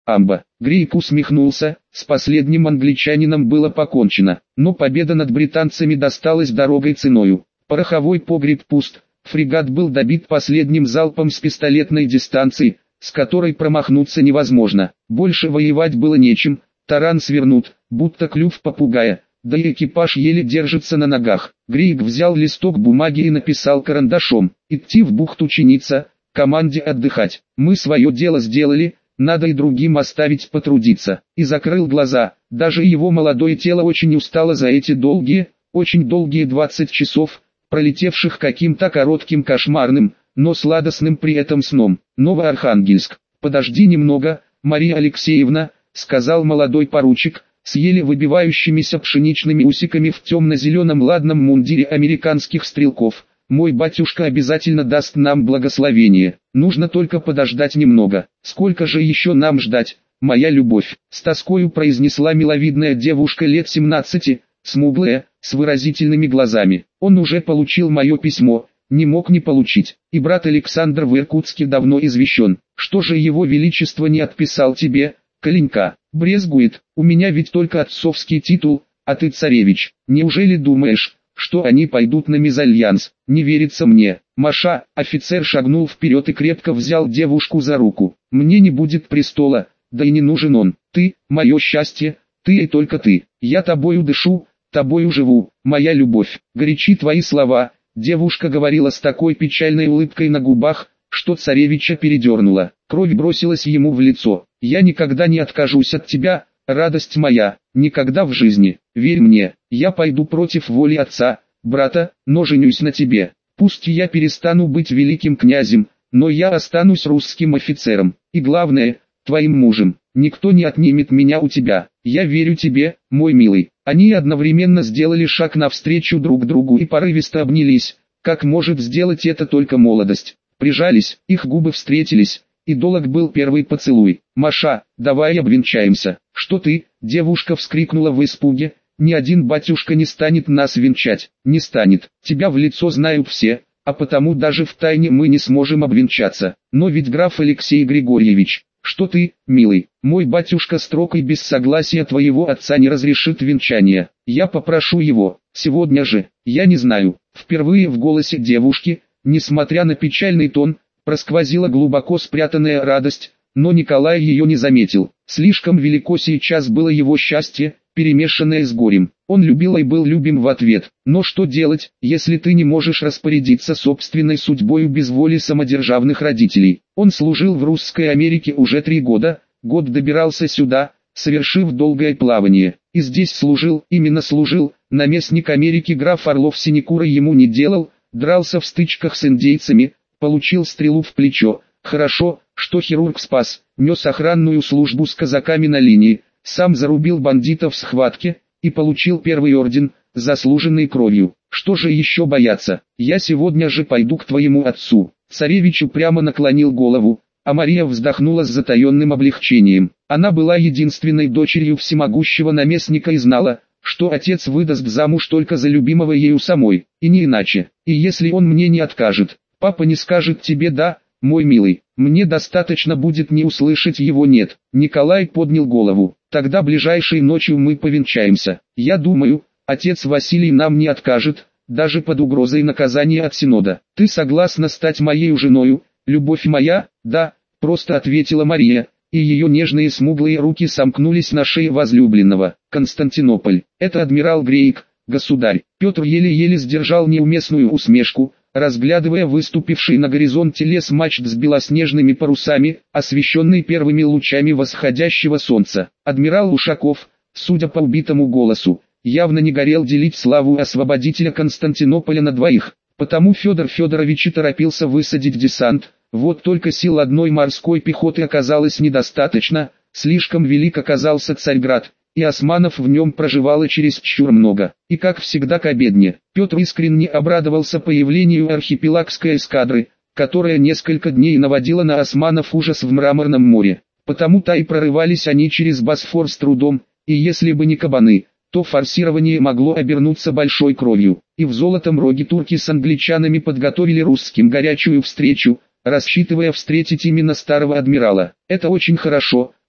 Амба. Грейк усмехнулся, с последним англичанином было покончено, но победа над британцами досталась дорогой ценою. Пороховой погреб пуст, фрегат был добит последним залпом с пистолетной дистанции, с которой промахнуться невозможно. Больше воевать было нечем, таран свернут, будто клюв попугая, да и экипаж еле держится на ногах. Грейк взял листок бумаги и написал карандашом: «Идти в бухту чиниться, команде отдыхать. Мы свое дело сделали, надо и другим оставить потрудиться». И закрыл глаза. Даже его молодое тело очень устало за эти очень долгие 20 часов, пролетевших каким-то коротким кошмарным, но сладостным при этом сном. Новоархангельск. «Подожди немного, Мария Алексеевна», — сказал молодой поручик, с еле выбивающимися пшеничными усиками в темно-зеленом ладном мундире американских стрелков. «Мой батюшка обязательно даст нам благословение. Нужно только подождать немного. Сколько же еще нам ждать, моя любовь?» С тоскою произнесла миловидная девушка лет 17, смуглая, с выразительными глазами. «Он уже получил мое письмо, не мог не получить. И брат Александр в Иркутске давно извещен. Что же его величество не отписал тебе, Коленька? Брезгует, у меня ведь только отцовский титул, а ты царевич. Неужели думаешь, что они пойдут на мезальянс? Не верится мне». Маша, офицер, шагнул вперед и крепко взял девушку за руку. «Мне не будет престола, да и не нужен он. Ты, мое счастье, ты и только ты. Я тобою дышу, тобою живу, моя любовь. Горячи твои слова». Девушка говорила с такой печальной улыбкой на губах, что царевича передернула. Кровь бросилась ему в лицо. «Я никогда не откажусь от тебя, радость моя, никогда в жизни. Верь мне, я пойду против воли отца, брата, но женюсь на тебе. Пусть я перестану быть великим князем, но я останусь русским офицером, и главное, твоим мужем. Никто не отнимет меня у тебя. Я верю тебе, мой милый». Они одновременно сделали шаг навстречу друг другу и порывисто обнялись, как может сделать это только молодость. Прижались, их губы встретились, и долг был первый поцелуй. «Маша, давай обвенчаемся». «Что ты?» — девушка вскрикнула в испуге. «Ни один батюшка не станет нас венчать». «Не станет. Тебя в лицо знают все, а потому даже в тайне мы не сможем обвенчаться. Но ведь граф Алексей Григорьевич...» «Что ты, милый, мой батюшка строг и без согласия твоего отца не разрешит венчание. Я попрошу его, сегодня же». «Я не знаю». Впервые в голосе девушки, несмотря на печальный тон, просквозила глубоко спрятанная радость, но Николай ее не заметил. Слишком велико сейчас было его счастье, перемешанное с горем. Он любил и был любим в ответ. Но что делать, если ты не можешь распорядиться собственной судьбою без воли самодержавных родителей? Он служил в Русской Америке уже 3 года, год добирался сюда, совершив долгое плавание. И здесь служил, именно служил, наместник Америки граф Орлов синекуры ему не делал, дрался в стычках с индейцами, получил стрелу в плечо. Хорошо, что хирург спас, нес охранную службу с казаками на линии, сам зарубил бандитов в схватке и получил первый орден, заслуженный кровью. Что же еще бояться? Я сегодня же пойду к твоему отцу». Царевич упрямо наклонил голову, а Мария вздохнула с затаенным облегчением. Она была единственной дочерью всемогущего наместника и знала, что отец выдаст замуж только за любимого ею самой, и не иначе. «И если он мне не откажет, папа не скажет тебе «да», мой милый, мне достаточно будет не услышать его «нет». Николай поднял голову. «Тогда ближайшей ночью мы повенчаемся. Я думаю, отец Василий нам не откажет, даже под угрозой наказания от Синода. Ты согласна стать моей женою, любовь моя?» «Да», просто ответила Мария, и ее нежные смуглые руки сомкнулись на шее возлюбленного. «Константинополь, это адмирал Грейк, государь». Петр еле-еле сдержал неуместную усмешку, разглядывая выступивший на горизонте лес мачт с белоснежными парусами, освещенный первыми лучами восходящего солнца. Адмирал Ушаков, судя по убитому голосу, явно не горел делить славу освободителя Константинополя на двоих, потому Федор Федорович и торопился высадить десант. Вот только сил одной морской пехоты оказалось недостаточно, слишком велик оказался Царьград, и османов в нем проживало чересчур много. И как всегда к обедне, Петр искренне обрадовался появлению архипелагской эскадры, которая несколько дней наводила на османов ужас в Мраморном море. Потому-то и прорывались они через Босфор с трудом, и если бы не кабаны, то форсирование могло обернуться большой кровью. И в Золотом Роге турки с англичанами подготовили русским горячую встречу, рассчитывая встретить именно старого адмирала. «Это очень хорошо»,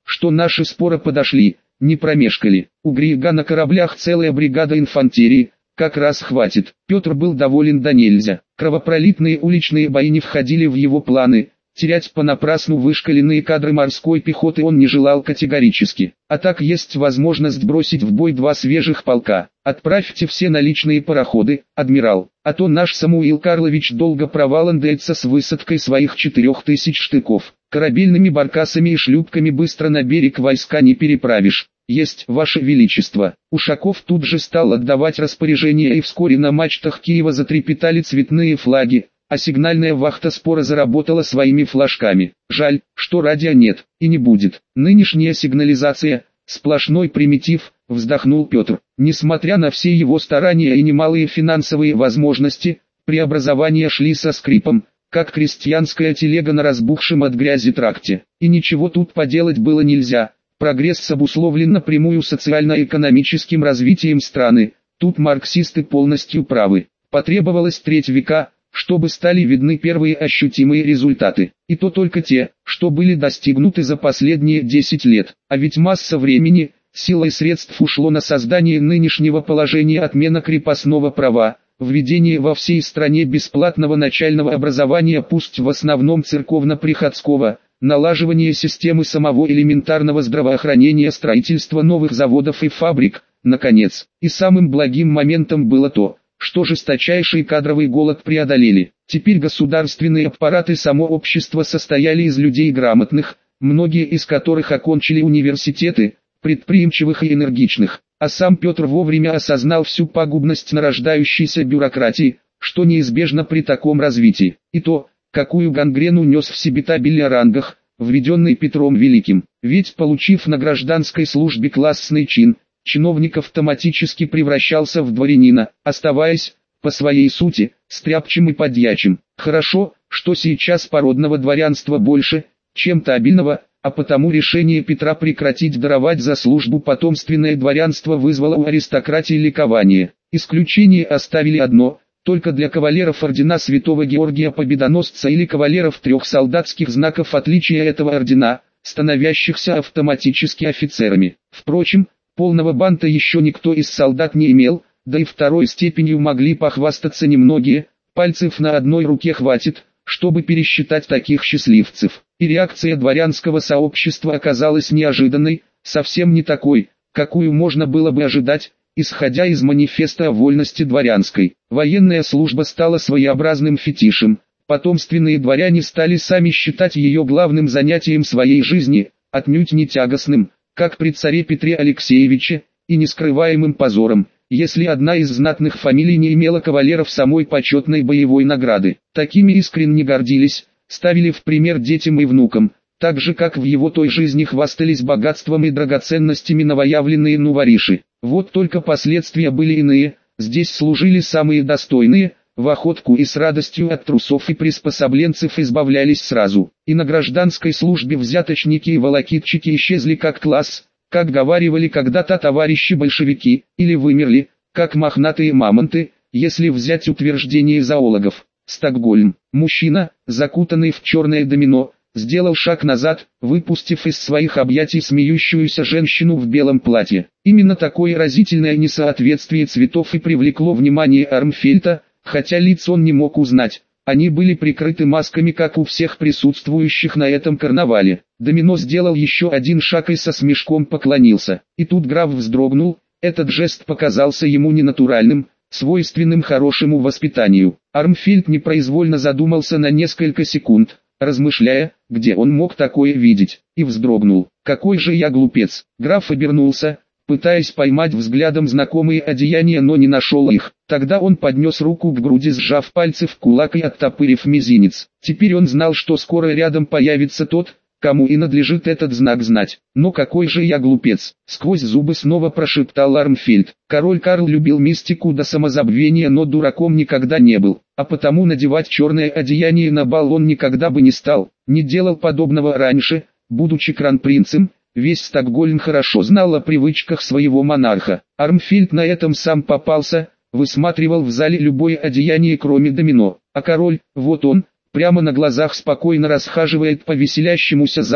что наши споры подошли, не промешкали. У Грига на кораблях целая бригада инфантерии, как раз хватит. Петр был доволен до нельзя. Кровопролитные уличные бои не входили в его планы. Терять понапрасну вышкаленные кадры морской пехоты он не желал категорически. А так есть возможность бросить в бой 2 свежих полка. Отправьте все наличные пароходы, адмирал, а то наш Самуил Карлович долго проваландается с высадкой своих 4000 штыков. Корабельными баркасами и шлюпками быстро на берег войска не переправишь. Есть, Ваше Величество. Ушаков тут же стал отдавать распоряжения, и вскоре на мачтах Киева затрепетали цветные флаги, а сигнальная вахта спора заработала своими флажками. Жаль, что радио нет, и не будет. Нынешняя сигнализация – сплошной примитив, вздохнул Петр. Несмотря на все его старания и немалые финансовые возможности, преобразования шли со скрипом, как крестьянская телега на разбухшем от грязи тракте. И ничего тут поделать было нельзя. Прогресс обусловлен напрямую социально-экономическим развитием страны. Тут марксисты полностью правы. Потребовалось 3 века, чтобы стали видны первые ощутимые результаты. И то только те, что были достигнуты за последние 10 лет. А ведь масса времени, сил и средств ушло на создание нынешнего положения: отмена крепостного права, введение во всей стране бесплатного начального образования, пусть в основном церковно-приходского, налаживание системы самого элементарного здравоохранения, строительство новых заводов и фабрик, наконец. И самым благим моментом было то, что жесточайший кадровый голод преодолели. Теперь государственные аппараты и само общество состояли из людей грамотных, многие из которых окончили университеты, предприимчивых и энергичных. А сам Петр вовремя осознал всю пагубность нарождающейся бюрократии, что неизбежно при таком развитии. И то, какую гангрену нес в себе табель о рангах, введенный Петром Великим. Ведь, получив на гражданской службе классный чин, чиновник автоматически превращался в дворянина, оставаясь, по своей сути, стряпчим и подьячим. Хорошо, что сейчас породного дворянства больше, чем табельного, а потому решение Петра прекратить даровать за службу потомственное дворянство вызвало у аристократии ликование. Исключение оставили одно – только для кавалеров ордена Святого Георгия Победоносца или кавалеров 3 солдатских знаков отличия этого ордена, становящихся автоматически офицерами. Впрочем, полного банта еще никто из солдат не имел, да и 2-й степенью могли похвастаться немногие, пальцев на одной руке хватит, чтобы пересчитать таких счастливцев. И реакция дворянского сообщества оказалась неожиданной, совсем не такой, какую можно было бы ожидать, исходя из манифеста о вольности дворянской. Военная служба стала своеобразным фетишем, потомственные дворяне стали сами считать ее главным занятием своей жизни, отнюдь не тягостным, как при царе Петре Алексеевиче, и нескрываемым позором, если одна из знатных фамилий не имела кавалеров самой почетной боевой награды. Такими искренне гордились, ставили в пример детям и внукам, так же как в его той жизни хвастались богатством и драгоценностями новоявленные нувориши. Вот только последствия были иные, здесь служили самые достойные, в охотку и с радостью от трусов и приспособленцев избавлялись сразу. И на гражданской службе взяточники и волокитчики исчезли как класс, как говаривали когда-то товарищи большевики, или вымерли, как мохнатые мамонты, если взять утверждение зоологов. Стокгольм. Мужчина, закутанный в черное домино, сделал шаг назад, выпустив из своих объятий смеющуюся женщину в белом платье. Именно такое разительное несоответствие цветов и привлекло внимание Армфельта, хотя лиц он не мог узнать. Они были прикрыты масками, как у всех присутствующих на этом карнавале. Домино сделал еще один шаг и со смешком поклонился. И тут граф вздрогнул, этот жест показался ему ненатуральным, свойственным хорошему воспитанию. Армфельд непроизвольно задумался на несколько секунд, размышляя, где он мог такое видеть, и вздрогнул. «Какой же я глупец!» Граф обернулся, пытаясь поймать взглядом знакомые одеяния, но не нашел их. Тогда он поднес руку к груди, сжав пальцы в кулак и оттопырив мизинец. Теперь он знал, что скоро рядом появится тот, кому и надлежит этот знак знать. «Но какой же я глупец!» — сквозь зубы снова прошептал Армфельд. Король Карл любил мистику до самозабвения, но дураком никогда не был, а потому надевать черное одеяние на бал он никогда бы не стал, не делал подобного раньше, будучи кронпринцем. Весь Стокгольм хорошо знал о привычках своего монарха. Армфельд на этом сам попался, высматривал в зале любое одеяние, кроме домино. А король, вот он, прямо на глазах спокойно расхаживает по веселящемуся залу,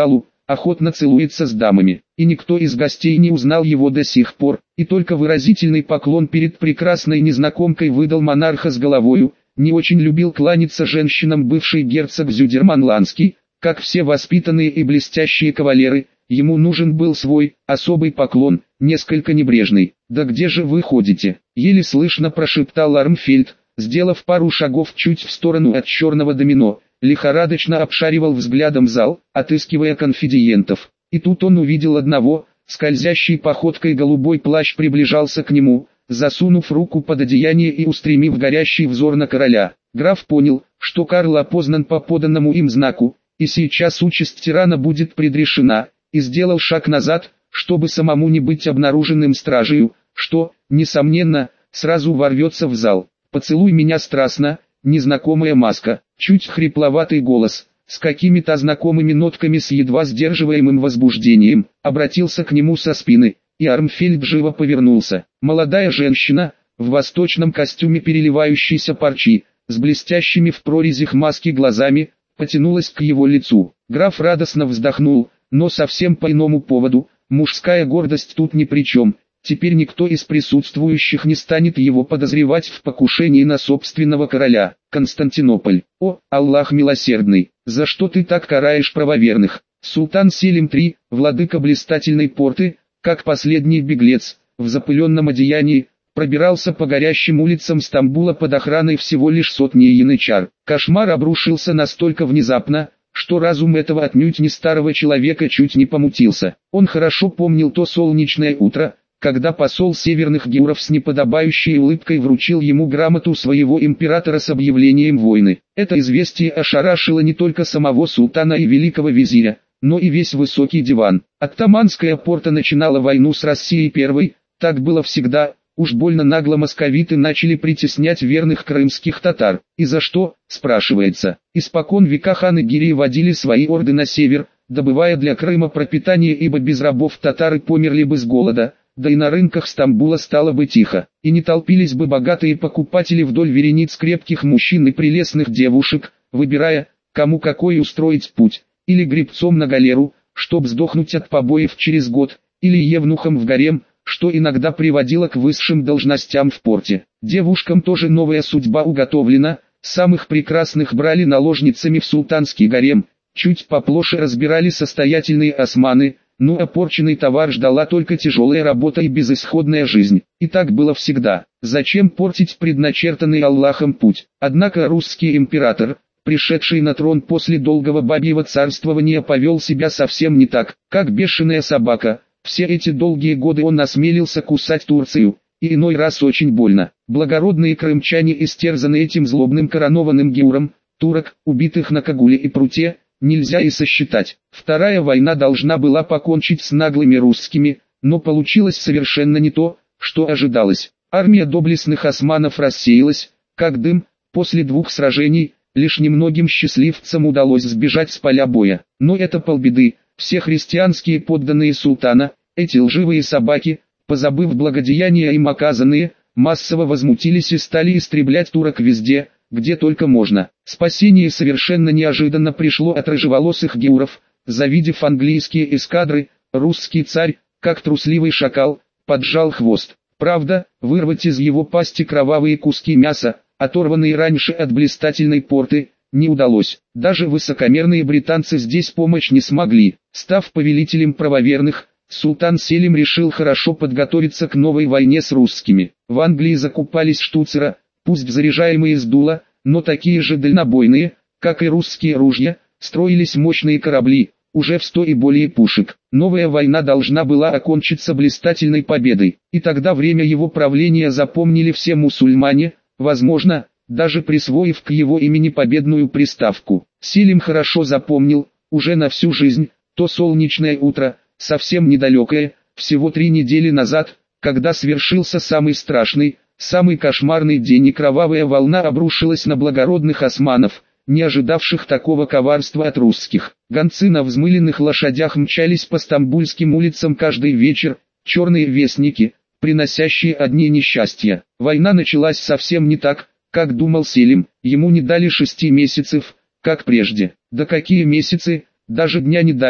охотно целуется с дамами. И никто из гостей не узнал его до сих пор, и только выразительный поклон перед прекрасной незнакомкой выдал монарха с головою. Не очень любил кланяться женщинам бывший герцог Зюдерманландский, как все воспитанные и блестящие кавалеры. Ему нужен был свой, особый поклон, несколько небрежный. «Да где же вы ходите?» — еле слышно прошептал Армфельд, сделав пару шагов чуть в сторону от черного домино, лихорадочно обшаривал взглядом зал, отыскивая конфидиентов. И тут он увидел одного, скользящей походкой голубой плащ приближался к нему, засунув руку под одеяние и устремив горящий взор на короля. Граф понял, что Карл опознан по поданному им знаку, и сейчас участь тирана будет предрешена, и сделал шаг назад, чтобы самому не быть обнаруженным стражею, что, несомненно, сразу ворвется в зал. «Поцелуй меня страстно», незнакомая маска, чуть хрипловатый голос, с какими-то знакомыми нотками с едва сдерживаемым возбуждением, обратился к нему со спины, и Армфельд живо повернулся. Молодая женщина, в восточном костюме переливающейся парчи, с блестящими в прорезях маски глазами, потянулась к его лицу. Граф радостно вздохнул, но совсем по иному поводу. Мужская гордость тут ни при чем. Теперь никто из присутствующих не станет его подозревать в покушении на собственного короля. Константинополь. О, Аллах милосердный, за что ты так караешь правоверных? Султан Селим III, владыка блистательной порты, как последний беглец, в запыленном одеянии, пробирался по горящим улицам Стамбула под охраной всего лишь сотни янычар. Кошмар обрушился настолько внезапно, что разум этого отнюдь не старого человека чуть не помутился. Он хорошо помнил то солнечное утро, когда посол северных геуров с неподобающей улыбкой вручил ему грамоту своего императора с объявлением войны. Это известие ошарашило не только самого султана и великого визиря, но и весь высокий диван. Оттоманская порта начинала войну с Россией первой, так было всегда. Уж больно нагло московиты начали притеснять верных крымских татар. И за что, спрашивается. Испокон века ханы Гирии водили свои орды на север, добывая для Крыма пропитание, ибо без рабов татары померли бы с голода, да и на рынках Стамбула стало бы тихо, и не толпились бы богатые покупатели вдоль верениц крепких мужчин и прелестных девушек, выбирая, кому какой устроить путь, или гребцом на галеру, чтоб сдохнуть от побоев через год, или евнухом в гарем, что иногда приводило к высшим должностям в порте. Девушкам тоже новая судьба уготовлена, самых прекрасных брали наложницами в султанский гарем, чуть поплоше разбирали состоятельные османы, но опорченный товар ждала только тяжелая работа и безысходная жизнь. И так было всегда. Зачем портить предначертанный Аллахом путь? Однако русский император, пришедший на трон после долгого бабьего царствования, повел себя совсем не так, как бешеная собака. Все эти долгие годы он осмелился кусать Турцию, и иной раз очень больно. Благородные крымчане истерзаны этим злобным коронованным геуром, турок, убитых на Кагуле и Пруте, нельзя и сосчитать. Вторая война должна была покончить с наглыми русскими, но получилось совершенно не то, что ожидалось. Армия доблестных османов рассеялась, как дым, после 2 сражений, лишь немногим счастливцам удалось сбежать с поля боя. Но это полбеды. Все христианские подданные султана, эти лживые собаки, позабыв благодеяния им оказанные, массово возмутились и стали истреблять турок везде, где только можно. Спасение совершенно неожиданно пришло от рыжеволосых геуров. Завидев английские эскадры, русский царь, как трусливый шакал, поджал хвост. Правда, вырвать из его пасти кровавые куски мяса, оторванные раньше от блистательной порты, не удалось. Даже высокомерные британцы здесь помочь не смогли. Став повелителем правоверных, султан Селим решил хорошо подготовиться к новой войне с русскими. В Англии закупались штуцера, пусть заряжаемые с дула, но такие же дальнобойные, как и русские ружья, строились мощные корабли, уже в 100 и более пушек. Новая война должна была окончиться блистательной победой, и тогда время его правления запомнили все мусульмане, возможно, даже присвоив к его имени победную приставку. Селим хорошо запомнил, уже на всю жизнь, то солнечное утро, совсем недалекое, всего 3 недели назад, когда свершился самый страшный, самый кошмарный день, и кровавая волна обрушилась на благородных османов, не ожидавших такого коварства от русских. Гонцы на взмыленных лошадях мчались по стамбульским улицам каждый вечер, черные вестники, приносящие одни несчастья. Война началась совсем не так, как думал Селим. Ему не дали 6 месяцев, как прежде. Да какие месяцы, даже дня не дали.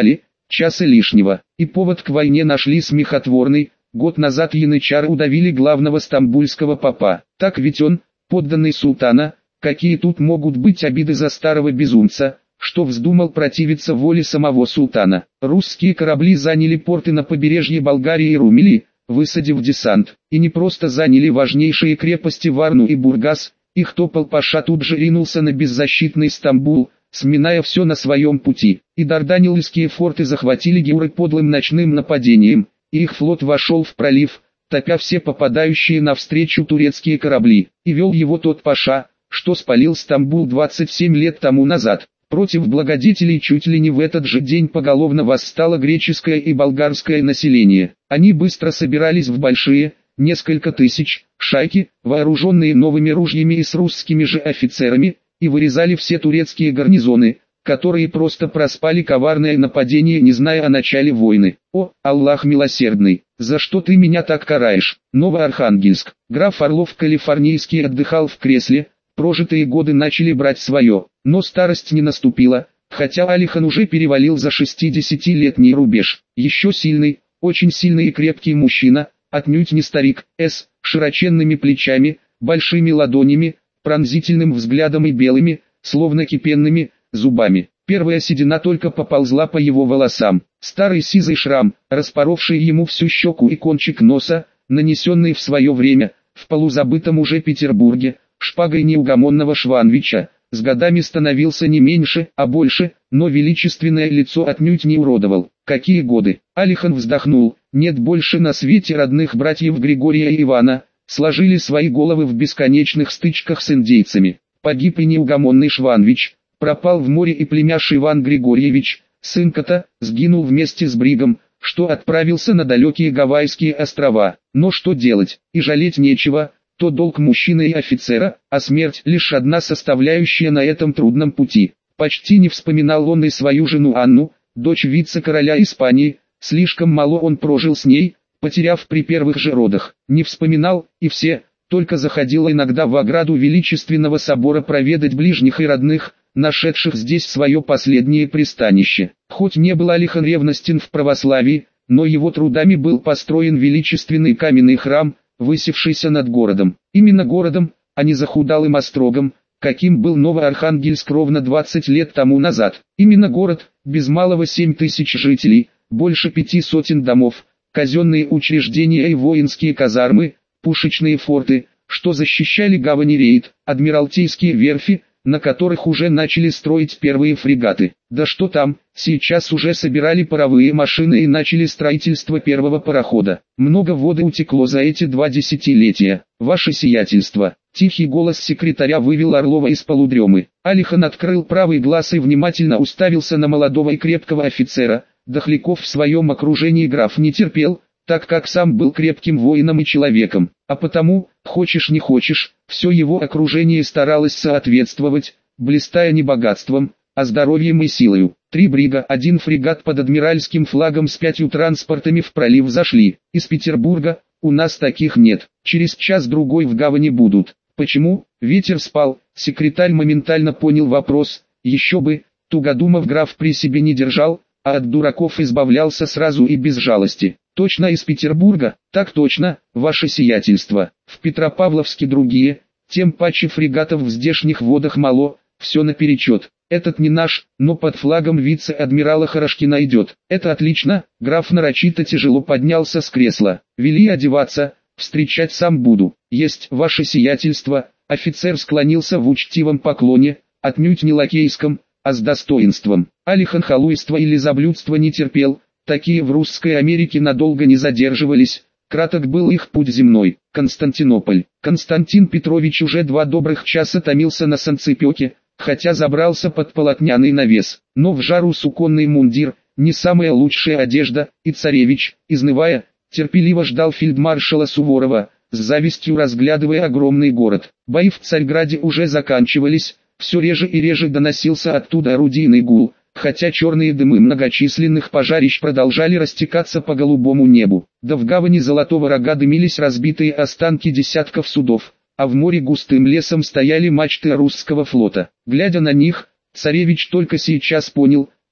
часа лишнего. И повод к войне нашли смехотворный. Год назад янычары удавили главного стамбульского попа. Так ведь он, подданный султана, какие тут могут быть обиды за старого безумца, что вздумал противиться воле самого султана. Русские корабли заняли порты на побережье Болгарии и Румелии, высадив десант. И не просто заняли важнейшие крепости Варну и Бургас, их Топал-Паша тут же ринулся на беззащитный Стамбул, сминая все на своем пути. И дарданеллские форты захватили геуры подлым ночным нападением, и их флот вошел в пролив, топя все попадающие навстречу турецкие корабли. И вел его тот Паша, что спалил Стамбул 27 лет тому назад. Против благодетелей чуть ли не в этот же день поголовно восстало греческое и болгарское население. Они быстро собирались в большие, несколько тысяч, шайки, вооруженные новыми ружьями и с русскими же офицерами, и вырезали все турецкие гарнизоны, которые просто проспали коварное нападение, не зная о начале войны. О, Аллах милосердный, за что ты меня так караешь? Новоархангельск. Граф Орлов Калифорнийский отдыхал в кресле, прожитые годы начали брать свое, но старость не наступила, хотя Алихан уже перевалил за 60-летний рубеж. Еще сильный, очень сильный и крепкий мужчина, отнюдь не старик, с широченными плечами, большими ладонями, пронзительным взглядом и белыми, словно кипенными, зубами. Первая седина только поползла по его волосам. Старый сизый шрам, распоровший ему всю щеку и кончик носа, нанесенный в свое время, в полузабытом уже Петербурге, шпагой неугомонного Шванвича, с годами становился не меньше, а больше, но величественное лицо отнюдь не уродовал. Какие годы! Алихан вздохнул, нет больше на свете родных братьев Григория и Ивана, сложили свои головы в бесконечных стычках с индейцами. Погиб и неугомонный Шванвич, пропал в море и племяш Иван Григорьевич, сын Кота, сгинул вместе с Бригом, что отправился на далекие Гавайские острова. Но что делать, и жалеть нечего, то долг мужчины и офицера, а смерть лишь одна составляющая на этом трудном пути. Почти не вспоминал он и свою жену Анну, дочь вице-короля Испании, слишком мало он прожил с ней, потеряв при первых же родах. Не вспоминал, и все, только заходил иногда в ограду величественного собора проведать ближних и родных, нашедших здесь свое последнее пристанище. Хоть не был Алихан ревностен в православии, но его трудами был построен величественный каменный храм, высевшийся над городом. Именно городом, а не захудалым острогом, каким был Новоархангельск ровно 20 лет тому назад. Именно город, без малого 7000 жителей, больше 5 сотен домов, казенные учреждения и воинские казармы, пушечные форты, что защищали гавани рейд, адмиралтейские верфи, на которых уже начали строить первые фрегаты. Да что там, сейчас уже собирали паровые машины и начали строительство первого парохода. Много воды утекло за эти 2 десятилетия. Ваше сиятельство. Тихий голос секретаря вывел Орлова из полудремы. Алихан открыл правый глаз и внимательно уставился на молодого и крепкого офицера. Дохляков в своем окружении граф не терпел, так как сам был крепким воином и человеком, а потому, хочешь не хочешь, все его окружение старалось соответствовать, блистая не богатством, а здоровьем и силою. 3 брига, 1 фрегат под адмиральским флагом с 5 транспортами в пролив зашли. Из Петербурга, у нас таких нет, через час-другой в гавани будут. Почему? Ветер спал, секретарь моментально понял вопрос, еще бы, тугодумов граф при себе не держал, а от дураков избавлялся сразу и без жалости. Точно из Петербурга? Так точно, ваше сиятельство. В Петропавловске другие, тем паче фрегатов в здешних водах мало, все наперечет. Этот не наш, но под флагом вице-адмирала Хорошкина идет. Это отлично, граф нарочито тяжело поднялся с кресла. Вели одеваться, встречать сам буду. Есть, ваше сиятельство. Офицер склонился в учтивом поклоне, отнюдь не лакейском, а с достоинством. Алихан халуйства или заблюдства не терпел. Такие в Русской Америке надолго не задерживались, краток был их путь земной. Константинополь. Константин Петрович уже 2 добрых часа томился на санцепёке, хотя забрался под полотняный навес. Но в жару суконный мундир, не самая лучшая одежда, и царевич, изнывая, терпеливо ждал фельдмаршала Суворова, с завистью разглядывая огромный город. Бои в Царьграде уже заканчивались, все реже и реже доносился оттуда орудийный гул, хотя черные дымы многочисленных пожарищ продолжали растекаться по голубому небу. Да в гавани Золотого Рога дымились разбитые останки десятков судов, а в море густым лесом стояли мачты русского флота. Глядя на них, царевич только сейчас понял,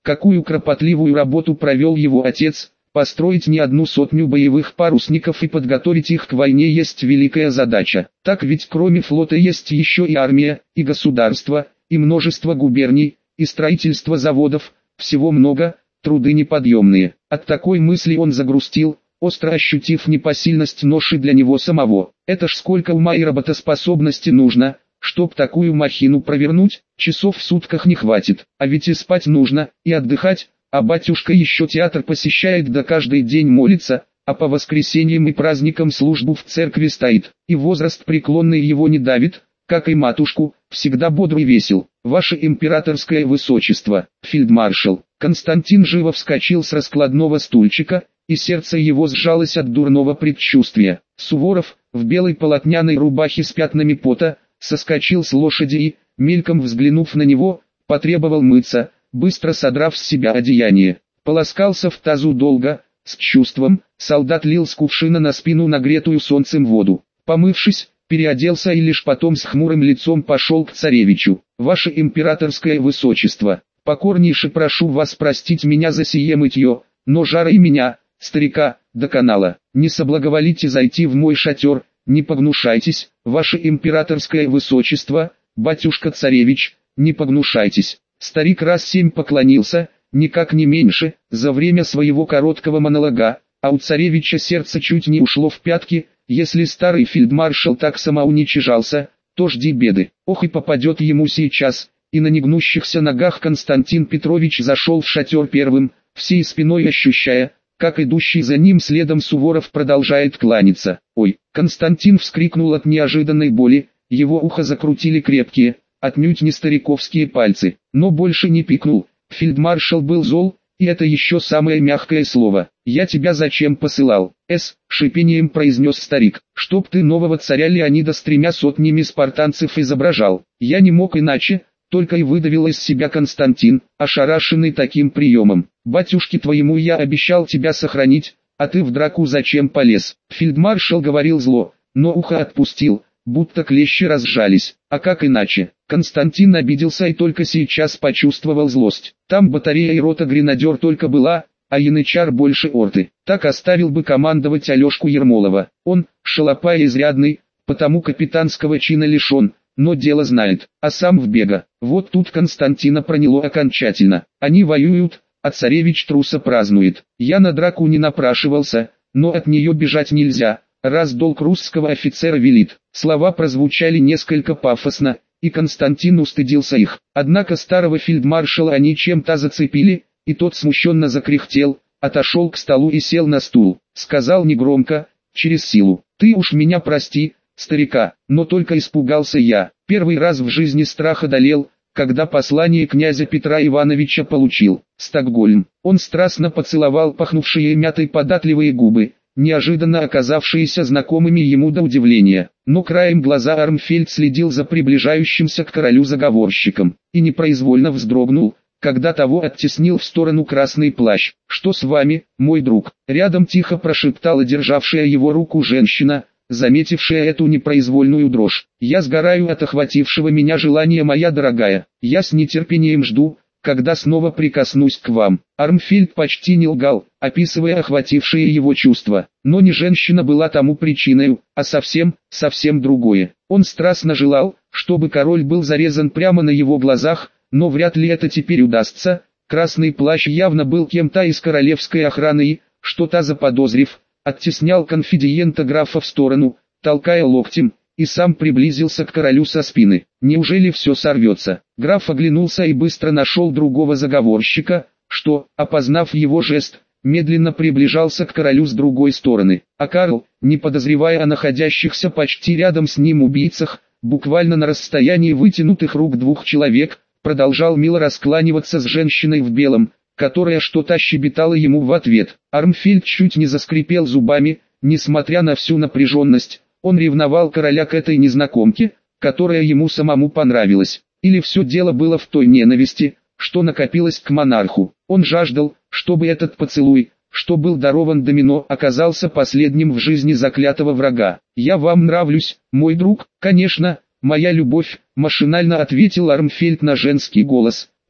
какую кропотливую работу провел его отец. Построить не одну сотню боевых парусников и подготовить их к войне есть великая задача. Так ведь кроме флота есть еще и армия, и государство, и множество губерний, и строительство заводов, всего много, труды неподъемные. От такой мысли он загрустил, остро ощутив непосильность ноши для него самого. Это ж сколько ума и работоспособности нужно, чтоб такую махину провернуть, часов в сутках не хватит, а ведь и спать нужно, и отдыхать. А батюшка еще театр посещает, да каждый день молится, а по воскресеньям и праздникам службу в церкви стоит. И возраст преклонный его не давит, как и матушку, всегда бодр и весел. Ваше императорское высочество, фельдмаршал. Константин живо вскочил с раскладного стульчика, и сердце его сжалось от дурного предчувствия. Суворов, в белой полотняной рубахе с пятнами пота, соскочил с лошади и, мельком взглянув на него, потребовал мыться. Быстро содрав с себя одеяние, полоскался в тазу долго, с чувством. Солдат лил с кувшина на спину нагретую солнцем воду. Помывшись, переоделся и лишь потом с хмурым лицом пошел к царевичу. Ваше императорское высочество, покорнейше прошу вас простить меня за сие мытье, но жара и меня, старика, до канала. Не соблаговолите зайти в мой шатер, не погнушайтесь, ваше императорское высочество, батюшка-царевич, не погнушайтесь. Старик раз 7 поклонился, никак не меньше, за время своего короткого монолога, а у царевича сердце чуть не ушло в пятки. Если старый фельдмаршал так самоуничижался, то жди беды. Ох и попадет ему сейчас. И на негнущихся ногах Константин Петрович зашел в шатер первым, всей спиной ощущая, как идущий за ним следом Суворов продолжает кланяться. Ой, Константин вскрикнул от неожиданной боли, его ухо закрутили крепкие, отнюдь не стариковские пальцы, но больше не пикнул. Фельдмаршал был зол, и это еще самое мягкое слово. «Я тебя зачем посылал?» Шипением произнес старик. «Чтоб ты нового царя Леонида с 3 сотнями спартанцев изображал. Я не мог иначе», только и выдавил из себя Константин, ошарашенный таким приемом. «Батюшке твоему я обещал тебя сохранить, а ты в драку зачем полез?» Фельдмаршал говорил зло, но ухо отпустил, будто клещи разжались. А как иначе? Константин обиделся и только сейчас почувствовал злость. Там батарея и рота гренадер только была, а янычар больше орты. Так оставил бы командовать Алешку Ермолова. Он, шалопай изрядный, потому капитанского чина лишен, но дело знает, а сам в бега. Вот тут Константина проняло окончательно. Они воюют, а царевич труса празднует. Я на драку не напрашивался, но от нее бежать нельзя, раз долг русского офицера велит. Слова прозвучали несколько пафосно, и Константин устыдился их. Однако старого фельдмаршала они чем-то зацепили, и тот смущенно закряхтел, отошел к столу и сел на стул. Сказал негромко, через силу: «Ты уж меня прости, старика, но только испугался я. Первый раз в жизни страх одолел, когда послание князя Петра Ивановича получил. Стокгольм». Он страстно поцеловал пахнувшие мятой податливые губы, неожиданно оказавшиеся знакомыми ему до удивления. Но краем глаза Армфельд следил за приближающимся к королю заговорщиком, и непроизвольно вздрогнул, когда того оттеснил в сторону красный плащ. «Что с вами, мой друг?» Рядом тихо прошептала державшая его руку женщина, заметившая эту непроизвольную дрожь. «Я сгораю от охватившего меня желания, моя дорогая. Я с нетерпением жду, когда снова прикоснусь к вам». Армфельд почти не лгал, описывая охватившие его чувства. Но не женщина была тому причиной, а совсем другое. Он страстно желал, чтобы король был зарезан прямо на его глазах, но вряд ли это теперь удастся. Красный плащ явно был кем-то из королевской охраны и, что-то заподозрив, оттеснял конфидиента графа в сторону, толкая локтем, и сам приблизился к королю со спины. Неужели все сорвется? Граф оглянулся и быстро нашел другого заговорщика, что, опознав его жест, медленно приближался к королю с другой стороны. А Карл, не подозревая о находящихся почти рядом с ним убийцах, буквально на расстоянии вытянутых рук 2 человек, продолжал мило раскланиваться с женщиной в белом, которая что-то щебетала ему в ответ. Армфельд чуть не заскрипел зубами, несмотря на всю напряженность. Он ревновал короля к этой незнакомке, которая ему самому понравилась. Или все дело было в той ненависти, что накопилось к монарху. Он жаждал, чтобы этот поцелуй, что был дарован Домино, оказался последним в жизни заклятого врага. «Я вам нравлюсь, мой друг?» «Конечно, моя любовь», — машинально ответил Армфельд на женский голос,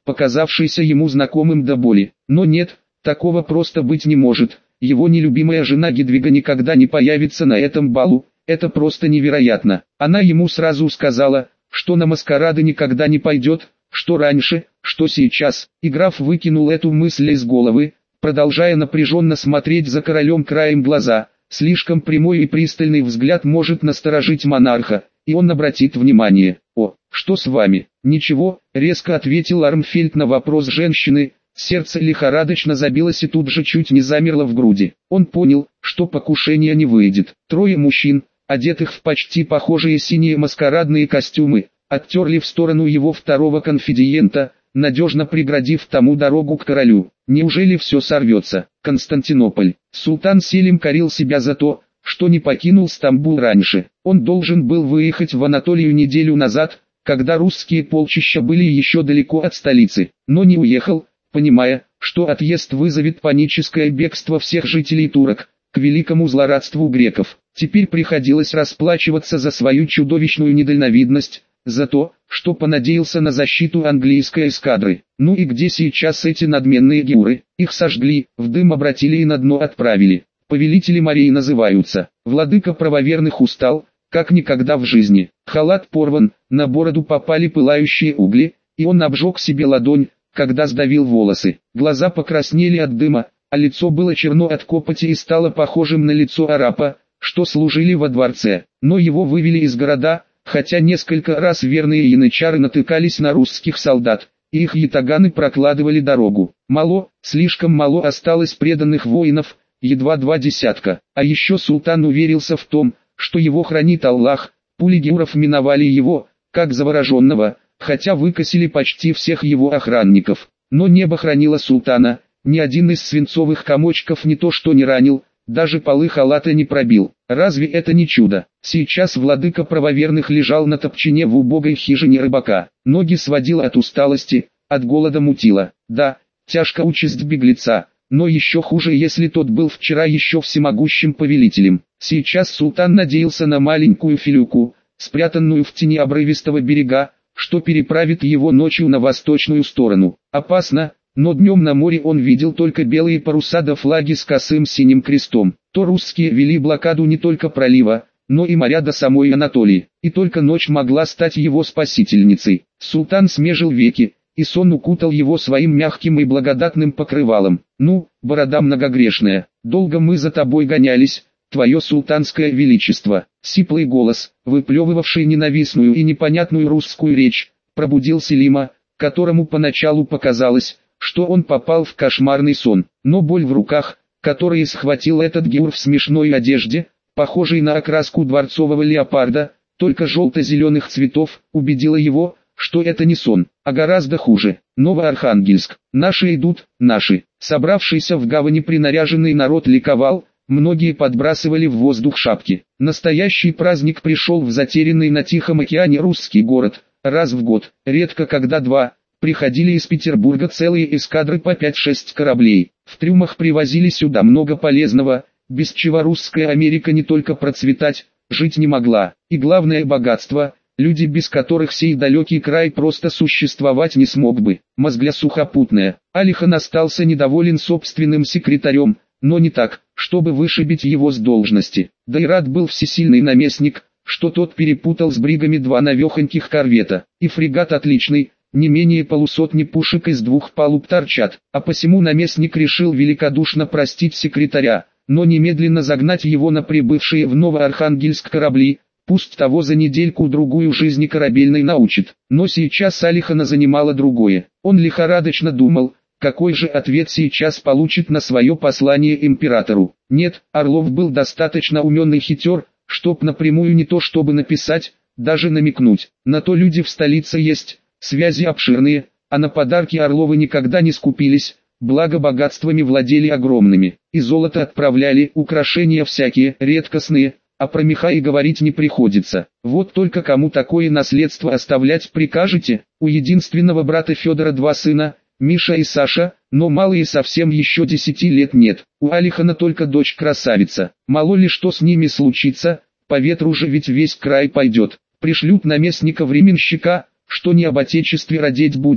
показавшийся ему знакомым до боли. Но нет, такого просто быть не может. Его нелюбимая жена Гедвига никогда не появится на этом балу. Это просто невероятно. Она ему сразу сказала, что на маскарады никогда не пойдет, что раньше, что сейчас. И граф выкинул эту мысль из головы, продолжая напряженно смотреть за королем краем глаза. Слишком прямой и пристальный взгляд может насторожить монарха, и он обратит внимание. «О, что с вами?» «Ничего», — резко ответил Армфельд на вопрос женщины. Сердце лихорадочно забилось и тут же чуть не замерло в груди. Он понял, что покушение не выйдет. Трое мужчин, одетых в почти похожие синие маскарадные костюмы, оттерли в сторону его второго конфидиента, надежно преградив тому дорогу к королю. Неужели все сорвется? Константинополь. Султан Селим корил себя за то, что не покинул Стамбул раньше. Он должен был выехать в Анатолию неделю назад, когда русские полчища были еще далеко от столицы, но не уехал, понимая, что отъезд вызовет паническое бегство всех жителей турок, к великому злорадству греков. Теперь приходилось расплачиваться за свою чудовищную недальновидность, за то, что понадеялся на защиту английской эскадры. Ну и где сейчас эти надменные геуры? Их сожгли, в дым обратили и на дно отправили. Повелители морей называются. Владыка правоверных устал, как никогда в жизни. Халат порван, на бороду попали пылающие угли, и он обжег себе ладонь, когда сдавил волосы. Глаза покраснели от дыма, а лицо было черно от копоти и стало похожим на лицо арапа, что служили во дворце. Но его вывели из города, хотя несколько раз верные янычары натыкались на русских солдат, и их ятаганы прокладывали дорогу. Мало, слишком мало осталось преданных воинов, едва 2 десятка. А еще султан уверился в том, что его хранит Аллах. Пули геуров миновали его, как завороженного, хотя выкосили почти всех его охранников. Но небо хранило султана, ни один из свинцовых комочков не то что не ранил, даже полы халата не пробил. Разве это не чудо? Сейчас владыка правоверных лежал на топчине в убогой хижине рыбака. Ноги сводило от усталости, от голода мутило. Да, тяжка участь беглеца, но еще хуже, если тот был вчера еще всемогущим повелителем. Сейчас султан надеялся на маленькую филюку, спрятанную в тени обрывистого берега, что переправит его ночью на восточную сторону. Опасно, но днем на море он видел только белые паруса да флаги с косым синим крестом. То русские вели блокаду не только пролива, но и моря до самой Анатолии, и только ночь могла стать его спасительницей. Султан смежил веки, и сон укутал его своим мягким и благодатным покрывалом. «Ну, борода многогрешная, долго мы за тобой гонялись, твое султанское величество». Сиплый голос, выплевывавший ненавистную и непонятную русскую речь, пробудил Селима, которому поначалу показалось, что он попал в кошмарный сон. Но боль в руках, которые схватил этот геур в смешной одежде, похожей на окраску дворцового леопарда, только желто-зеленых цветов, убедила его, что это не сон, а гораздо хуже. Новоархангельск. Наши идут, наши. Собравшийся в гавани принаряженный народ ликовал, многие подбрасывали в воздух шапки. Настоящий праздник пришел в затерянный на Тихом океане русский город. Раз в год, редко когда два, приходили из Петербурга целые эскадры по 5-6 кораблей. В трюмах привозили сюда много полезного, без чего русская Америка не только процветать, жить не могла. И главное богатство, люди без которых сей далекий край просто существовать не смог бы. Мозгля сухопутная. Алихан остался недоволен собственным секретарем, но не так, чтобы вышибить его с должности. Да и рад был всесильный наместник, что тот перепутал с бригами 2 навехоньких корвета. И фрегат отличный, не менее полусотни пушек из 2 палуб торчат. А посему наместник решил великодушно простить секретаря, но немедленно загнать его на прибывшие в Новоархангельск корабли. Пусть того за недельку-другую жизни корабельной научит. Но сейчас Алихана занимало другое. Он лихорадочно думал, какой же ответ сейчас получит на свое послание императору. Нет, Орлов был достаточно умен и хитер, чтоб напрямую не то чтобы написать, даже намекнуть. На то люди в столице есть, связи обширные, а на подарки Орловы никогда не скупились, благо богатствами владели огромными. И золото отправляли, украшения всякие, редкостные, а про меха и говорить не приходится. Вот только кому такое наследство оставлять прикажете? У единственного брата Федора 2 сына, Миша и Саша, но малые совсем еще 10 лет нет. У Алихана только дочь красавица. Мало ли что с ними случится, по ветру же ведь весь край пойдет. Пришлют наместника временщика, что не об отечестве родить будет,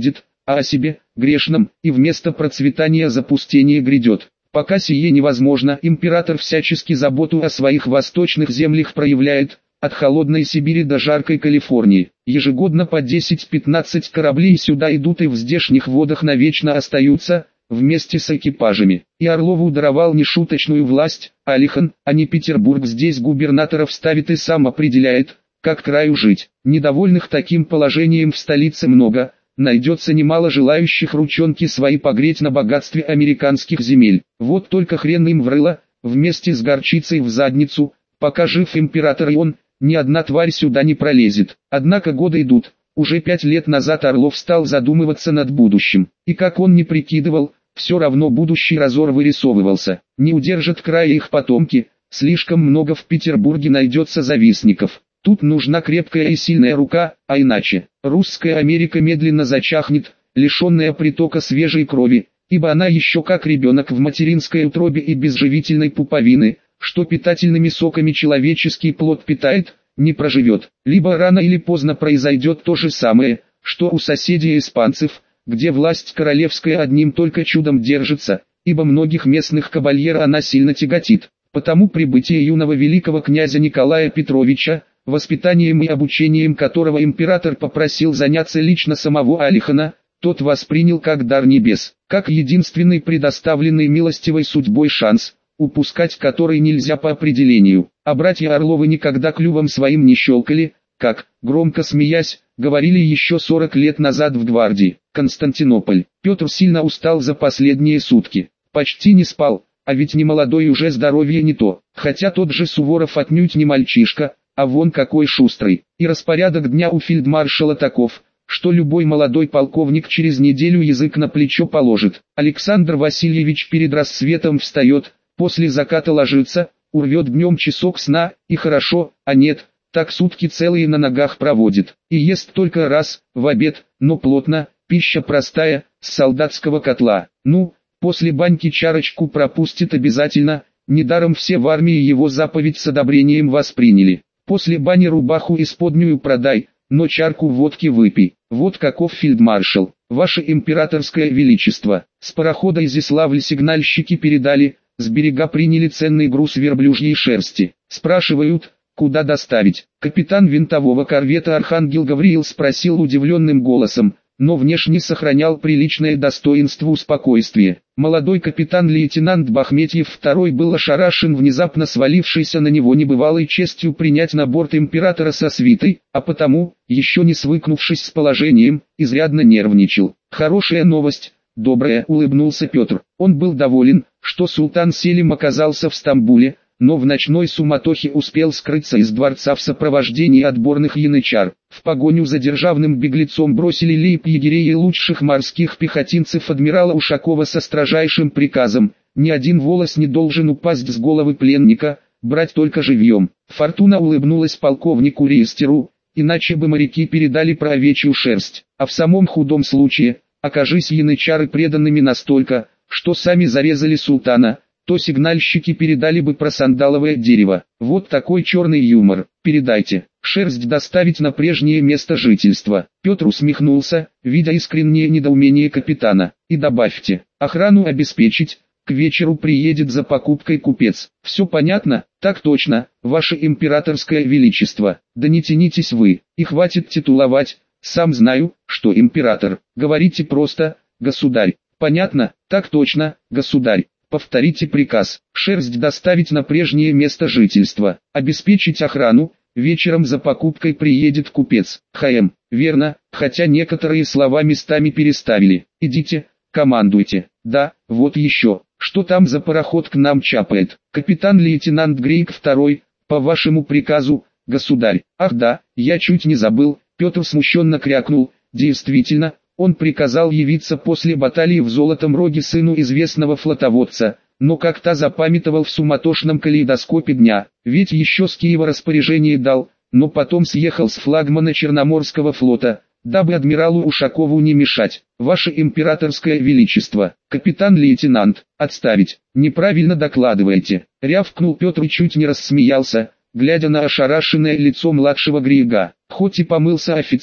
а о себе, грешном, и вместо процветания запустение грядет. Пока сие невозможно, император всячески заботу о своих восточных землях проявляет, от холодной Сибири до жаркой Калифорнии. Ежегодно по 10-15 кораблей сюда идут и в здешних водах навечно остаются, вместе с экипажами. И Орлову даровал нешуточную власть, Алихан, а не Петербург здесь губернаторов ставит и сам определяет, как краю жить. Недовольных таким положением в столице много, найдется немало желающих ручонки свои погреть на богатстве американских земель. Вот только хрен им в рыло, вместе с горчицей в задницу, пока жив император и он, ни одна тварь сюда не пролезет. Однако годы идут, уже 5 лет назад Орлов стал задумываться над будущим. И как он ни прикидывал, все равно будущий разор вырисовывался. Не удержат края их потомки, слишком много в Петербурге найдется завистников. Тут нужна крепкая и сильная рука, а иначе русская Америка медленно зачахнет, лишенная притока свежей крови, ибо она еще как ребенок в материнской утробе и без живительной пуповины, что питательными соками человеческий плод питает, не проживет. Либо рано или поздно произойдет то же самое, что у соседей испанцев, где власть королевская одним только чудом держится, ибо многих местных кабальера она сильно тяготит. Потому прибытие юного великого князя Николая Петровича, воспитанием и обучением которого император попросил заняться лично самого Алихана, тот воспринял как дар небес, как единственный предоставленный милостивой судьбой шанс, упускать который нельзя по определению. А братья Орловы никогда клювом своим не щелкали, как, громко смеясь, говорили еще 40 лет назад в гвардии. Константинополь. Петр сильно устал за последние сутки, почти не спал, а ведь не молодой уже здоровье не то, хотя тот же Суворов отнюдь не мальчишка, а вон какой шустрый. И распорядок дня у фельдмаршала таков, что любой молодой полковник через неделю язык на плечо положит. Александр Васильевич перед рассветом встает, после заката ложится, урвет днем часок сна, и хорошо, а нет, так сутки целые на ногах проводит. И ест только раз, в обед, но плотно, пища простая, с солдатского котла. Ну, после баньки чарочку пропустит обязательно, недаром все в армии его заповедь с одобрением восприняли. После бани рубаху исподнюю продай, но чарку водки выпей. Вот каков фельдмаршал. Ваше императорское величество. С парохода Изяславль сигнальщики передали, с берега приняли ценный груз верблюжьей шерсти. Спрашивают, куда доставить. Капитан винтового корвета Архангел Гавриил спросил удивленным голосом, но внешне сохранял приличное достоинство и спокойствие. Молодой капитан-лейтенант Бахметьев II был ошарашен внезапно свалившейся на него небывалой честью принять на борт императора со свитой, а потому, еще не свыкнувшись с положением, изрядно нервничал. «Хорошая новость, добрая», — улыбнулся Петр. Он был доволен, что султан Селим оказался в Стамбуле, но в ночной суматохе успел скрыться из дворца в сопровождении отборных янычар. В погоню за державным беглецом бросили лейб-егерей и лучших морских пехотинцев адмирала Ушакова со строжайшим приказом: ни один волос не должен упасть с головы пленника, брать только живьем. Фортуна улыбнулась полковнику Ристеру, иначе бы моряки передали про овечью шерсть. А в самом худом случае, окажись янычары преданными настолько, что сами зарезали султана, то сигнальщики передали бы про сандаловое дерево. Вот такой черный юмор. Передайте. Шерсть доставить на прежнее место жительства. Петр усмехнулся, видя искреннее недоумение капитана. И добавьте, охрану обеспечить, к вечеру приедет за покупкой купец. Все понятно? Так точно, ваше императорское величество. Да не тянитесь вы, и хватит титуловать, сам знаю, что император. Говорите просто, государь. Понятно? Так точно, государь. Повторите приказ. Шерсть доставить на прежнее место жительства. Обеспечить охрану. Вечером за покупкой приедет купец. ХМ. Верно, хотя некоторые слова местами переставили. Идите, командуйте. Да, вот еще. Что там за пароход к нам чапает? Капитан-лейтенант Грейк II, по вашему приказу, государь. Ах да, я чуть не забыл. Петр смущенно крякнул. Действительно, он приказал явиться после баталии в Золотом Роге сыну известного флотоводца, но как-то запамятовал в суматошном калейдоскопе дня, ведь еще с Киева распоряжение дал, но потом съехал с флагмана Черноморского флота, дабы адмиралу Ушакову не мешать. Ваше императорское величество, капитан-лейтенант, отставить, неправильно докладываете, рявкнул Петр и чуть не рассмеялся, глядя на ошарашенное лицо младшего Грига. Хоть и помылся офицер,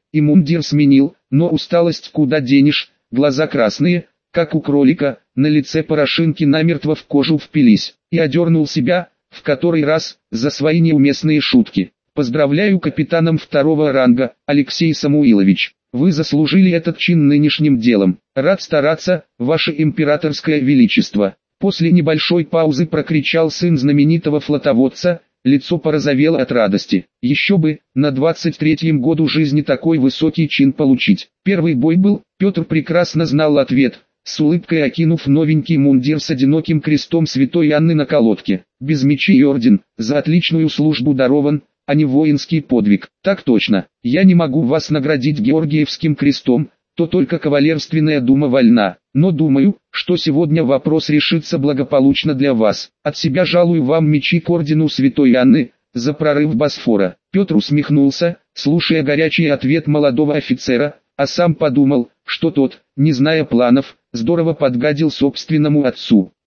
и мундир сменил, но усталость куда денешь, глаза красные, как у кролика, на лице порошинки намертво в кожу впились, и одернул себя, в который раз, за свои неуместные шутки. Поздравляю капитаном второго ранга, Алексей Самуилович. Вы заслужили этот чин нынешним делом. Рад стараться, ваше императорское величество. После небольшой паузы прокричал сын знаменитого флотоводца, лицо порозовело от радости. Еще бы, на 23-м году жизни такой высокий чин получить. Первый бой был, Петр прекрасно знал ответ, с улыбкой окинув новенький мундир с одиноким крестом святой Анны на колодке. Без мечей и орден, за отличную службу дарован, а не воинский подвиг. Так точно, я не могу вас наградить Георгиевским крестом, то только кавалерственная дума вольна, но думаю, что сегодня вопрос решится благополучно для вас. От себя жалую вам мечи к ордену святой Анны, за прорыв Босфора. Петр усмехнулся, слушая горячий ответ молодого офицера, а сам подумал, что тот, не зная планов, здорово подгадил собственному отцу.